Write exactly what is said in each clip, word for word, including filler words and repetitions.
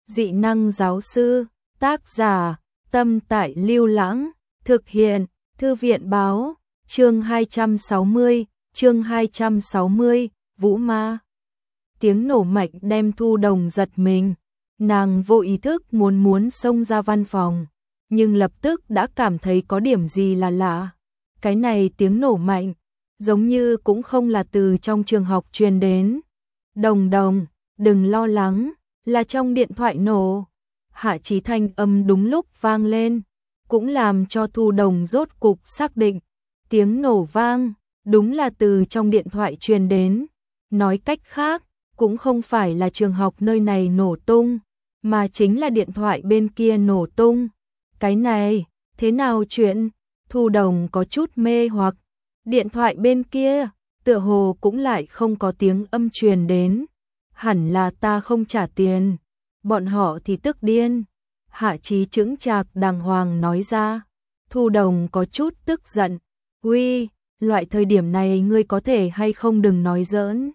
dị năng giáo sư, tác giả, Tâm Tại Lưu Lãng, thực hiện, Thư viện báo, chương hai trăm sáu mươi, chương hai trăm sáu mươi, Vũ Ma. Tiếng nổ mạnh đem Thu Đồng giật mình, nàng vô ý thức muốn muốn xông ra văn phòng, nhưng lập tức đã cảm thấy có điểm gì là lạ. Cái này tiếng nổ mạnh, giống như cũng không là từ trong trường học truyền đến. Đồng Đồng, đừng lo lắng, là trong điện thoại nổ. Hạ Chí thanh âm đúng lúc vang lên, cũng làm cho Thu Đồng rốt cục xác định, tiếng nổ vang, đúng là từ trong điện thoại truyền đến. Nói cách khác, cũng không phải là trường học nơi này nổ tung, mà chính là điện thoại bên kia nổ tung. Cái này, thế nào chuyện? Thu Đồng có chút mê hoặc, điện thoại bên kia, tựa hồ cũng lại không có tiếng âm truyền đến. Hẳn là ta không trả tiền, bọn họ thì tức điên. Hạ Chí chững chạc đàng hoàng nói ra. Thu Đồng có chút tức giận, uy, loại thời điểm này ngươi có thể hay không đừng nói giỡn.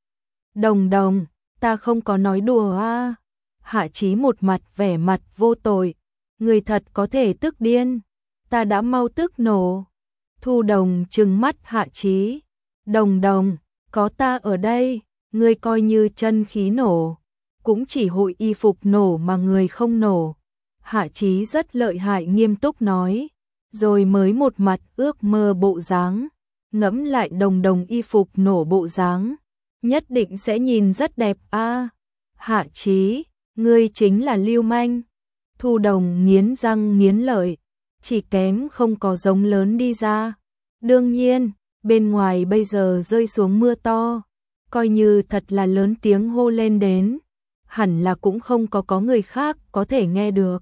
Đồng Đồng, ta không có nói đùa a. Hạ Chí một mặt vẻ mặt vô tội, người thật có thể tức điên, ta đã mau tức nổ. Thu Đồng trừng mắt Hạ Chí, Đồng Đồng, có ta ở đây, ngươi coi như chân khí nổ, cũng chỉ hội y phục nổ mà người không nổ. Hạ Chí rất lợi hại nghiêm túc nói, rồi mới một mặt ước mơ bộ dáng, ngẫm lại Đồng Đồng y phục nổ bộ dáng, nhất định sẽ nhìn rất đẹp a. Hạ Chí, ngươi chính là lưu manh. Thu Đồng nghiến răng nghiến lợi, chỉ kém không có giống lớn đi ra. Đương nhiên, bên ngoài bây giờ rơi xuống mưa to, coi như thật là lớn tiếng hô lên đến, hẳn là cũng không có có người khác có thể nghe được.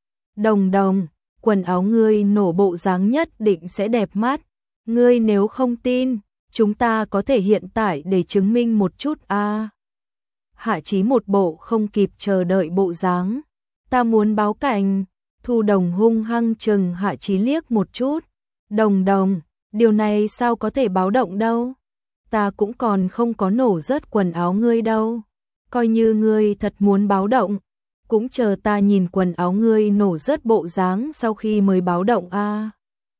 Đồng Đồng, quần áo ngươi nổ bộ dáng nhất định sẽ đẹp mắt, ngươi nếu không tin, chúng ta có thể hiện tại để chứng minh một chút a. À. Hạ Chí một bộ không kịp chờ đợi bộ dáng, ta muốn báo cảnh. Thu Đồng hung hăng chừng Hạ Chí liếc một chút, Đồng Đồng, điều này sao có thể báo động đâu, ta cũng còn không có nổ rớt quần áo ngươi đâu, coi như ngươi thật muốn báo động, cũng chờ ta nhìn quần áo ngươi nổ rớt bộ dáng sau khi mới báo động a. À.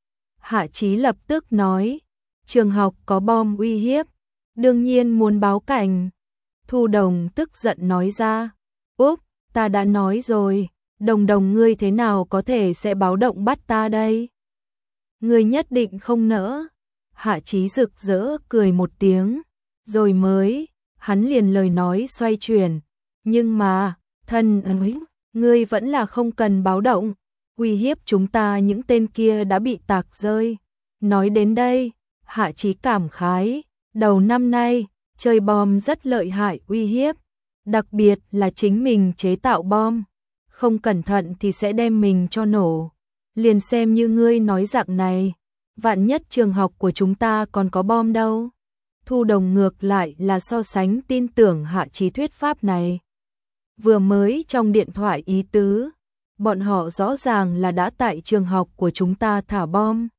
Hạ Chí lập tức nói, trường học có bom uy hiếp, đương nhiên muốn báo cảnh. Thu Đồng tức giận nói ra, úp, ta đã nói rồi, Đồng Đồng ngươi thế nào có thể sẽ báo động bắt ta đây? Ngươi nhất định không nỡ. Hạ Chí rực rỡ cười một tiếng, rồi mới, hắn liền lời nói xoay chuyển, nhưng mà, thân ấy, ngươi vẫn là không cần báo động, uy hiếp chúng ta những tên kia đã bị tạc rơi. Nói đến đây, Hạ Chí cảm khái, đầu năm nay, chơi bom rất lợi hại uy hiếp, đặc biệt là chính mình chế tạo bom, không cẩn thận thì sẽ đem mình cho nổ. Liền xem như ngươi nói dạng này, vạn nhất trường học của chúng ta còn có bom đâu. Thu Đồng ngược lại là so sánh tin tưởng Hạ Chí thuyết pháp này. Vừa mới trong điện thoại ý tứ, bọn họ rõ ràng là đã tại trường học của chúng ta thả bom.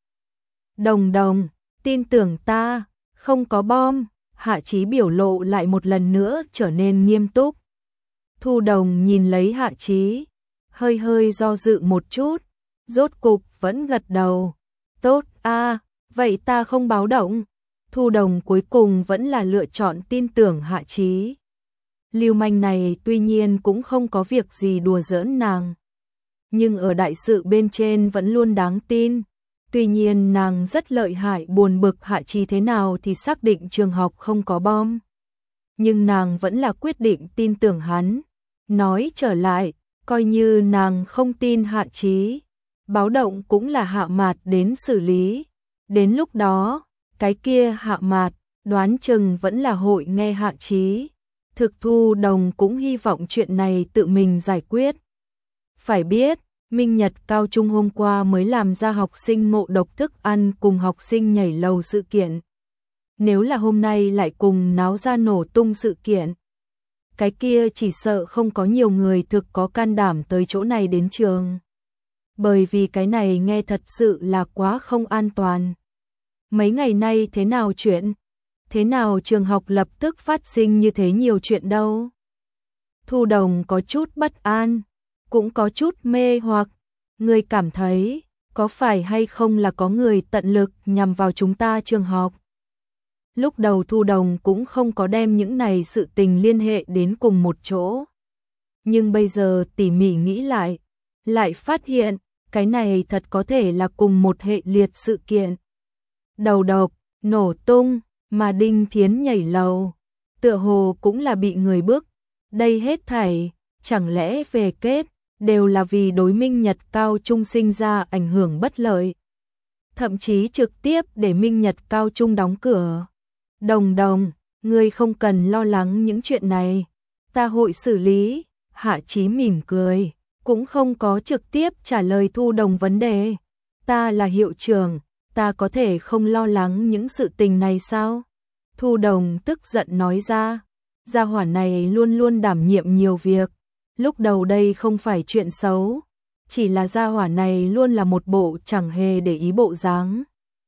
Đồng Đồng, tin tưởng ta, không có bom. Hạ Chí biểu lộ lại một lần nữa trở nên nghiêm túc. Thu Đồng nhìn lấy Hạ Chí, hơi hơi do dự một chút, rốt cục vẫn gật đầu. Tốt a, à, vậy ta không báo động. Thu Đồng cuối cùng vẫn là lựa chọn tin tưởng Hạ Chí. Lưu manh này tuy nhiên cũng không có việc gì đùa giỡn nàng, nhưng ở đại sự bên trên vẫn luôn đáng tin. Tuy nhiên nàng rất lợi hại buồn bực Hạ Chí thế nào thì xác định trường học không có bom. Nhưng nàng vẫn là quyết định tin tưởng hắn. Nói trở lại, coi như nàng không tin Hạ Chí, báo động cũng là Hạ Mạt đến xử lý. Đến lúc đó, cái kia Hạ Mạt, đoán chừng vẫn là hội nghe Hạ Chí. Thực Thu Đồng cũng hy vọng chuyện này tự mình giải quyết. Phải biết, Minh Nhật cao trung hôm qua mới làm ra học sinh ngộ độc thức ăn cùng học sinh nhảy lầu sự kiện. Nếu là hôm nay lại cùng náo ra nổ tung sự kiện, cái kia chỉ sợ không có nhiều người thực có can đảm tới chỗ này đến trường. Bởi vì cái này nghe thật sự là quá không an toàn. Mấy ngày nay thế nào chuyện? Thế nào trường học lập tức phát sinh như thế nhiều chuyện đâu? Thu Đồng có chút bất an, cũng có chút mê hoặc. Ngươi cảm thấy, có phải hay không là có người tận lực nhằm vào chúng ta trường học? Lúc đầu Thu Đồng cũng không có đem những này sự tình liên hệ đến cùng một chỗ. Nhưng bây giờ tỉ mỉ nghĩ lại, lại phát hiện, cái này thật có thể là cùng một hệ liệt sự kiện. Đầu độc, nổ tung, mà Đinh Thiến nhảy lầu, tựa hồ cũng là bị người bức. Đây hết thảy, chẳng lẽ về kết, đều là vì đối Minh Nhật Cao Trung sinh ra ảnh hưởng bất lợi. Thậm chí trực tiếp để Minh Nhật Cao Trung đóng cửa. Đồng Đồng, ngươi không cần lo lắng những chuyện này, ta hội xử lý. Hạ Chí mỉm cười, cũng không có trực tiếp trả lời Thu Đồng vấn đề. Ta là hiệu trưởng, ta có thể không lo lắng những sự tình này sao? Thu Đồng tức giận nói ra, gia hỏa này luôn luôn đảm nhiệm nhiều việc. Lúc đầu đây không phải chuyện xấu, chỉ là gia hỏa này luôn là một bộ chẳng hề để ý bộ dáng,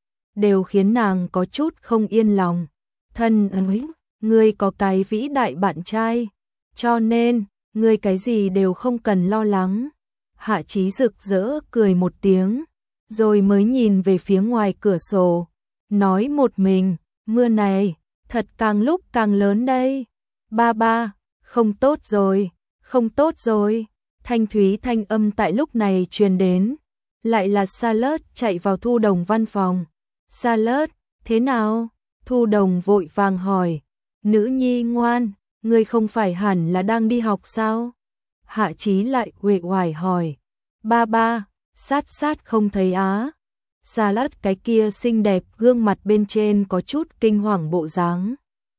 đều khiến nàng có chút không yên lòng. Thân ơi, ngươi có cái vĩ đại bạn trai, cho nên, ngươi cái gì đều không cần lo lắng. Hạ Chí rực rỡ cười một tiếng, rồi mới nhìn về phía ngoài cửa sổ, nói một mình, mưa này, thật càng lúc càng lớn đây. Ba ba, không tốt rồi, không tốt rồi. Thanh thúy thanh âm tại lúc này truyền đến, lại là Charlotte chạy vào Thu Đồng văn phòng. Charlotte, thế nào? Thu Đồng vội vàng hỏi, nữ nhi ngoan, ngươi không phải hẳn là đang đi học sao? Hạ Chí lại uể oải hỏi, ba ba, sát sát không thấy á. Charlotte cái kia xinh đẹp gương mặt bên trên có chút kinh hoàng bộ dáng.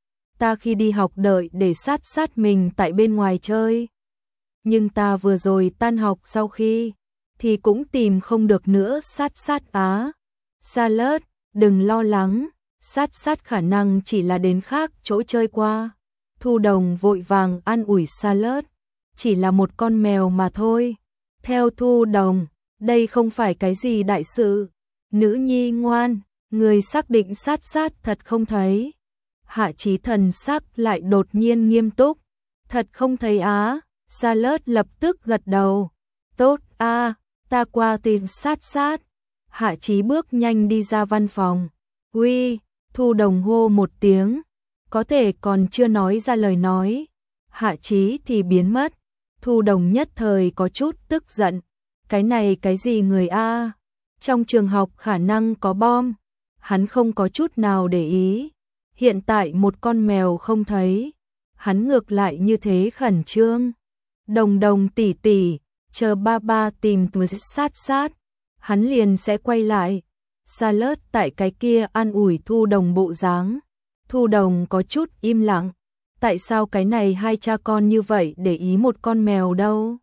Ta khi đi học đợi để sát sát mình tại bên ngoài chơi. Nhưng ta vừa rồi tan học sau khi, thì cũng tìm không được nữa sát sát á. Charlotte, đừng lo lắng, sát sát khả năng chỉ là đến khác chỗ chơi qua. Thu Đồng vội vàng an ủi Charlotte, chỉ là một con mèo mà thôi. Theo Thu Đồng, đây không phải cái gì đại sự. Nữ nhi ngoan, người xác định sát sát thật không thấy. Hạ Chí thần sắc lại đột nhiên nghiêm túc, thật không thấy á. Charlotte lập tức gật đầu, tốt a, ta qua tìm sát sát. Hạ Chí bước nhanh đi ra văn phòng. Uy, Thu Đồng hô một tiếng, có thể còn chưa nói ra lời nói, Hạ Chí thì biến mất. Thu Đồng nhất thời có chút tức giận, cái này cái gì người a? Trong trường học khả năng có bom, hắn không có chút nào để ý. Hiện tại một con mèo không thấy, hắn ngược lại như thế khẩn trương. Đồng Đồng tỷ tỷ, chờ ba ba tìm sát sát, hắn liền sẽ quay lại. Charlotte tại cái kia an ủi Thu Đồng bộ dáng. Thu Đồng có chút im lặng, tại sao cái này hai cha con như vậy để ý một con mèo đâu?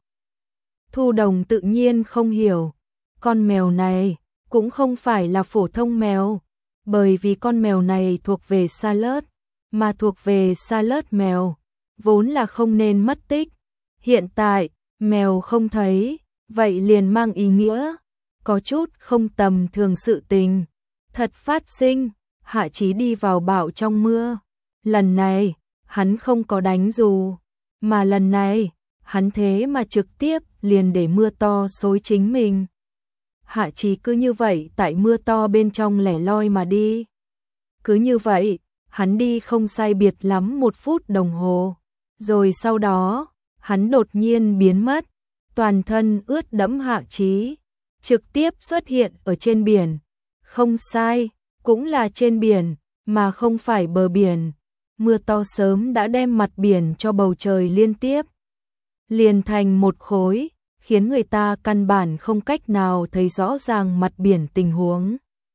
Thu Đồng tự nhiên không hiểu, con mèo này cũng không phải là phổ thông mèo, bởi vì con mèo này thuộc về Charlotte, mà thuộc về Charlotte mèo, vốn là không nên mất tích. Hiện tại, mèo không thấy, vậy liền mang ý nghĩa, có chút không tầm thường sự tình. Thật phát sinh, Hạ Chí đi vào bão trong mưa. Lần này, hắn không có đánh dù, mà lần này, hắn thế mà trực tiếp liền để mưa to xối chính mình. Hạ Chí cứ như vậy tại mưa to bên trong lẻ loi mà đi. Cứ như vậy, hắn đi không sai biệt lắm một phút đồng hồ. Rồi sau đó, hắn đột nhiên biến mất, toàn thân ướt đẫm Hạ Chí, trực tiếp xuất hiện ở trên biển. Không sai, cũng là trên biển, mà không phải bờ biển. Mưa to sớm đã đem mặt biển cho bầu trời liên tiếp liền thành một khối, khiến người ta căn bản không cách nào thấy rõ ràng mặt biển tình huống.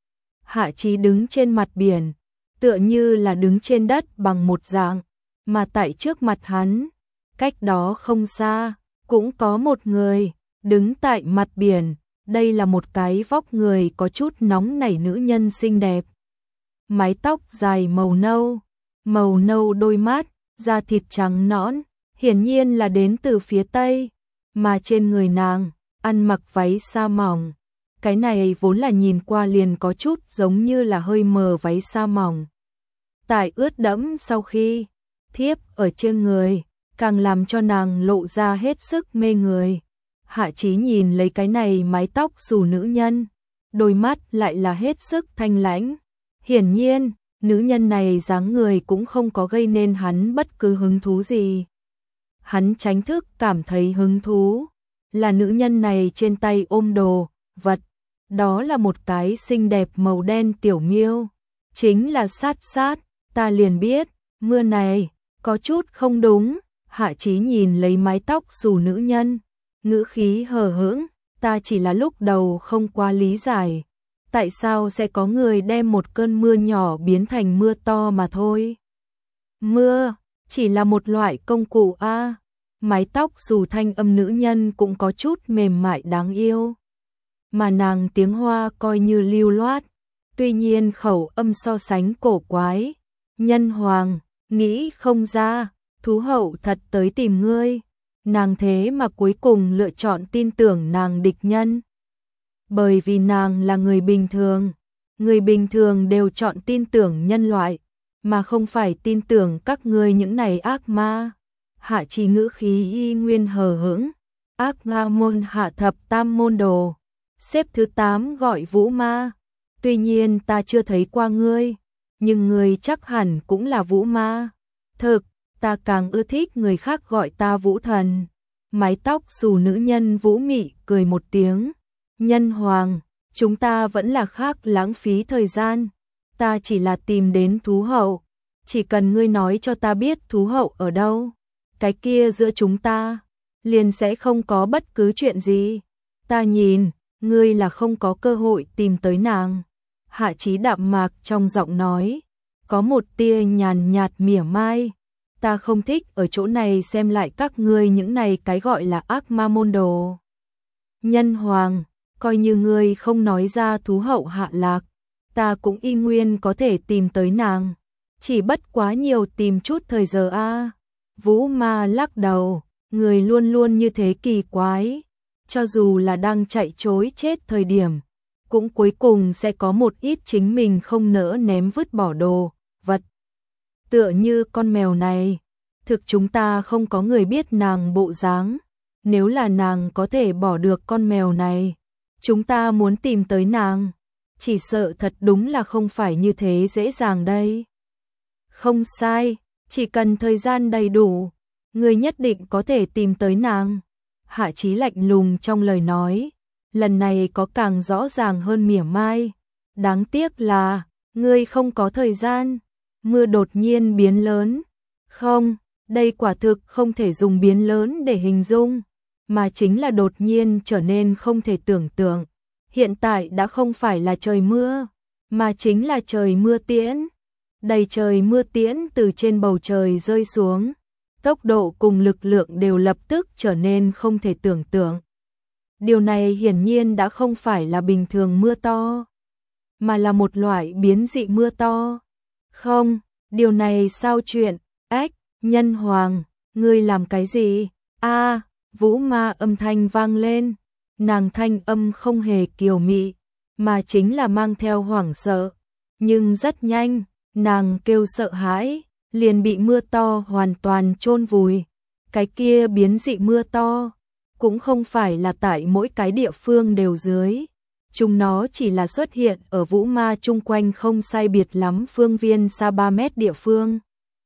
Hạ Chí đứng trên mặt biển, tựa như là đứng trên đất bằng một dạng, mà tại trước mặt hắn, cách đó không xa, cũng có một người, đứng tại mặt biển. Đây là một cái vóc người có chút nóng nảy nữ nhân xinh đẹp. Mái tóc dài màu nâu, màu nâu đôi mắt, da thịt trắng nõn, hiển nhiên là đến từ phía Tây, mà trên người nàng, ăn mặc váy sa mỏng. Cái này vốn là nhìn qua liền có chút giống như là hơi mờ váy sa mỏng. Tại ướt đẫm sau khi, thiếp ở trên người, càng làm cho nàng lộ ra hết sức mê người. Hạ Chí nhìn lấy cái này mái tóc xù nữ nhân, đôi mắt lại là hết sức thanh lãnh. Hiển nhiên, nữ nhân này dáng người cũng không có gây nên hắn bất cứ hứng thú gì. Hắn tránh thức cảm thấy hứng thú là nữ nhân này trên tay ôm đồ vật, đó là một cái xinh đẹp màu đen tiểu miêu, chính là Sát Sát. Ta liền biết, mưa này có chút không đúng. Hạ Chí nhìn lấy mái tóc xù nữ nhân, ngữ khí hờ hững, ta chỉ là lúc đầu không quá lý giải, tại sao sẽ có người đem một cơn mưa nhỏ biến thành mưa to mà thôi. Mưa chỉ là một loại công cụ a. À. Mái tóc xù thanh âm nữ nhân cũng có chút mềm mại đáng yêu, mà nàng tiếng Hoa coi như lưu loát, tuy nhiên khẩu âm so sánh cổ quái. Nhân hoàng, nghĩ không ra, thú hậu thật tới tìm ngươi. Nàng thế mà cuối cùng lựa chọn tin tưởng nàng địch nhân. Bởi vì nàng là người bình thường, người bình thường đều chọn tin tưởng nhân loại, mà không phải tin tưởng các ngươi những này ác ma. Hạ Chí ngữ khí y nguyên hờ hững, ác ma môn hạ thập tam môn đồ, xếp thứ tám gọi Vũ Ma. Tuy nhiên ta chưa thấy qua ngươi, nhưng ngươi chắc hẳn cũng là Vũ Ma. Thực, ta càng ưa thích người khác gọi ta Vũ Thần. Mái tóc xù nữ nhân Vũ Mị cười một tiếng. Nhân hoàng, chúng ta vẫn là khác lãng phí thời gian. Ta chỉ là tìm đến thú hậu. Chỉ cần ngươi nói cho ta biết thú hậu ở đâu, cái kia giữa chúng ta liền sẽ không có bất cứ chuyện gì. Ta nhìn, ngươi là không có cơ hội tìm tới nàng. Hạ Chí đạm mạc trong giọng nói, có một tia nhàn nhạt mỉa mai. Ta không thích ở chỗ này xem lại các ngươi những này cái gọi là ác ma môn đồ. Nhân hoàng, coi như ngươi không nói ra thú hậu hạ lạc, ta cũng y nguyên có thể tìm tới nàng. Chỉ bất quá nhiều tìm chút thời giờ a. À. Vũ Ma lắc đầu, người luôn luôn như thế kỳ quái. Cho dù là đang chạy trối chết thời điểm, cũng cuối cùng sẽ có một ít chính mình không nỡ ném vứt bỏ đồ, vật. Tựa như con mèo này, thực chúng ta không có người biết nàng bộ dáng. Nếu là nàng có thể bỏ được con mèo này, chúng ta muốn tìm tới nàng, chỉ sợ thật đúng là không phải như thế dễ dàng đây. Không sai, chỉ cần thời gian đầy đủ, người nhất định có thể tìm tới nàng. Hạ Chí lạnh lùng trong lời nói, lần này có càng rõ ràng hơn mỉa mai. Đáng tiếc là, ngươi không có thời gian. Mưa đột nhiên biến lớn. Không, đây quả thực không thể dùng biến lớn để hình dung, mà chính là đột nhiên trở nên không thể tưởng tượng. Hiện tại đã không phải là trời mưa, mà chính là trời mưa tiễn. Đầy trời mưa tiễn từ trên bầu trời rơi xuống, tốc độ cùng lực lượng đều lập tức trở nên không thể tưởng tượng. Điều này hiển nhiên đã không phải là bình thường mưa to, mà là một loại biến dị mưa to. Không, điều này sao chuyện? Ách, nhân hoàng, ngươi làm cái gì? A, à, Vũ Ma âm thanh vang lên, nàng thanh âm không hề kiều mị, mà chính là mang theo hoảng sợ. Nhưng rất nhanh, nàng kêu sợ hãi, liền bị mưa to hoàn toàn chôn vùi. Cái kia biến dị mưa to, cũng không phải là tại mỗi cái địa phương đều dưới. Chúng nó chỉ là xuất hiện ở Vũ Ma chung quanh không sai biệt lắm phương viên xa ba mét địa phương.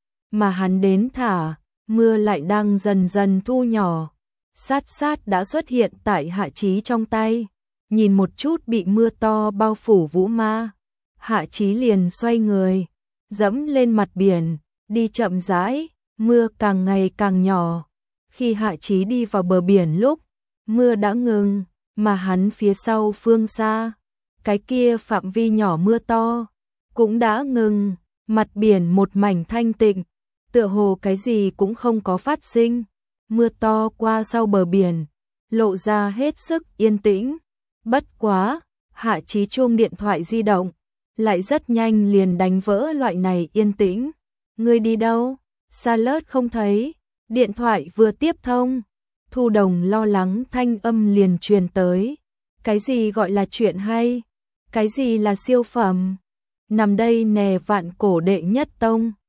Mà hắn đến thả, mưa lại đang dần dần thu nhỏ. Sát Sát đã xuất hiện tại Hạ Chí trong tay. Nhìn một chút bị mưa to bao phủ Vũ Ma, Hạ Chí liền xoay người, dẫm lên mặt biển, đi chậm rãi, mưa càng ngày càng nhỏ. Khi Hạ Chí đi vào bờ biển lúc, mưa đã ngừng, mà hắn phía sau phương xa, cái kia phạm vi nhỏ mưa to, cũng đã ngừng, mặt biển một mảnh thanh tịnh, tựa hồ cái gì cũng không có phát sinh. Mưa to qua sau bờ biển, lộ ra hết sức yên tĩnh. Bất quá, Hạ Chí chuông điện thoại di động, lại rất nhanh liền đánh vỡ loại này yên tĩnh. Ngươi đi đâu? Xa lớt không thấy. Điện thoại vừa tiếp thông, Thu Đồng lo lắng thanh âm liền truyền tới. Cái gì gọi là chuyện hay? Cái gì là siêu phẩm? Nằm đây nè vạn cổ đệ nhất tông.